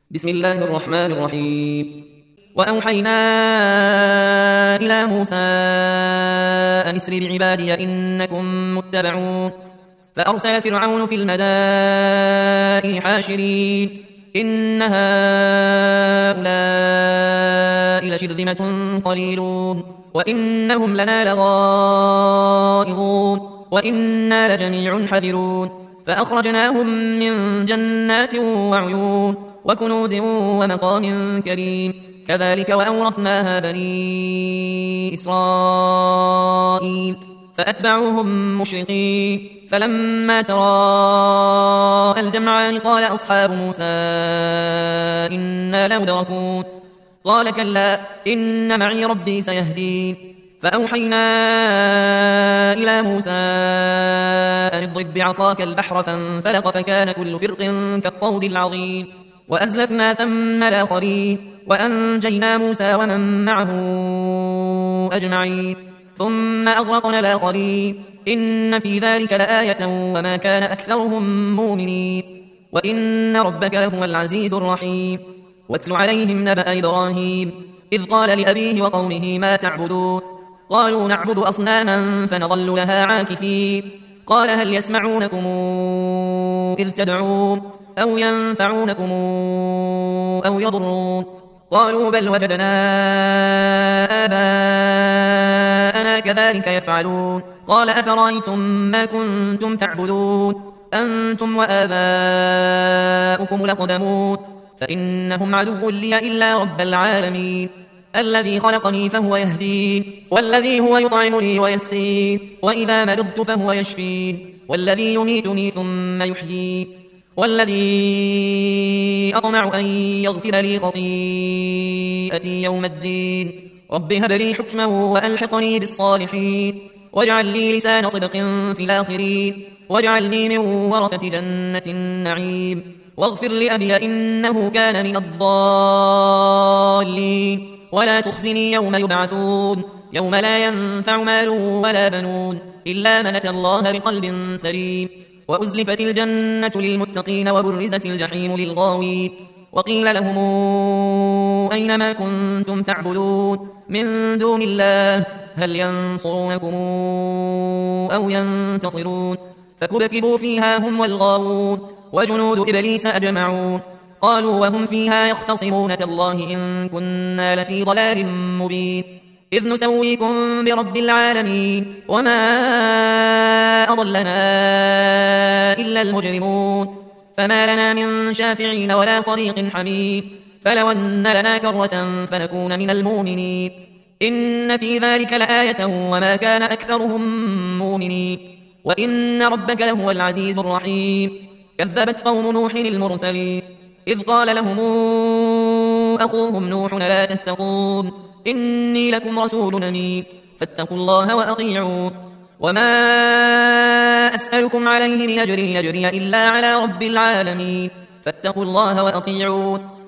بسم الله الرحمن الرحيم. وأوحينا إلى موسى أن اسر بعبادي إنكم متبعون. فأرسل فرعون في المدائن حاشرين إن هؤلاء لشرذمة قليلون وإنهم لنا لغائظون وإنا لجميع حذرون. فأخرجناهم من جنات وعيون وكنوز ومقام كريم كذلك وأورثناها بني إسرائيل فأتبعوهم مشرقين. فلما تراءى الجمعان قال أصحاب موسى إنا لمدركون قال كلا إن معي ربي سيهدين. فأوحينا إلى موسى أن اضرب بعصاك البحر فانفلق فكان كل فرق كالطود العظيم. وأزلفنا ثم الآخرين وأنجينا موسى ومن معه أجمعين ثم أغرقنا الآخرين إن في ذلك لآية وما كان أكثرهم مؤمنين وإن ربك لهو العزيز الرحيم. واتل عليهم نبأ إبراهيم إذ قال لأبيه وقومه ما تعبدون قالوا نعبد أصناما فنظل لها عاكفين قال هل يسمعونكم إذ تدعون أو ينفعونكم أو يضرون قالوا بل وجدنا آباءنا كذلك يفعلون قال أفرأيتم ما كنتم تعبدون أنتم وآباؤكم الأقدمون فإنهم عدو لي إلا رب العالمين الذي خلقني فهو يهدين والذي هو يطعمني ويسقين وإذا مرضت فهو يشفين والذي يميتني ثم يحيين والذي أطمع أن يغفر لي خطيئتي يوم الدين رب هب لي حكما وألحقني بالصالحين واجعل لي لسان صدق في الآخرين واجعلني من ورثة جنة النعيم واغفر لأبي إنه كان من الضالين ولا تخزني يوم يبعثون يوم لا ينفع مال ولا بنون إلا من أتى الله بقلب سليم. وأزلفت الجنة للمتقين وبرزت الجحيم للغاوين وقيل لهم أين ما كنتم تعبدون من دون الله هل ينصرونكم أو ينتصرون فكبكبوا فيها هم والغاوون وجنود إبليس أجمعون قالوا وهم فيها يختصمون تالله إن كنا لفي ضلال مبين إذ نسويكم برب العالمين وما أضلنا إلا المجرمون فما لنا من شافعين ولا صديق حميم فلو أن لنا كرة فنكون من المؤمنين إن في ذلك لآية وما كان أكثرهم مؤمنين وإن ربك لهو العزيز الرحيم. كذبت قوم نوح المرسلين إذ قال لهم أخوهم نوح لا تتقون إني لكم رسول أمين فاتقوا الله وأطيعون وما أسألكم عليه من أجر إلا على رب العالمين فاتقوا الله وأطيعون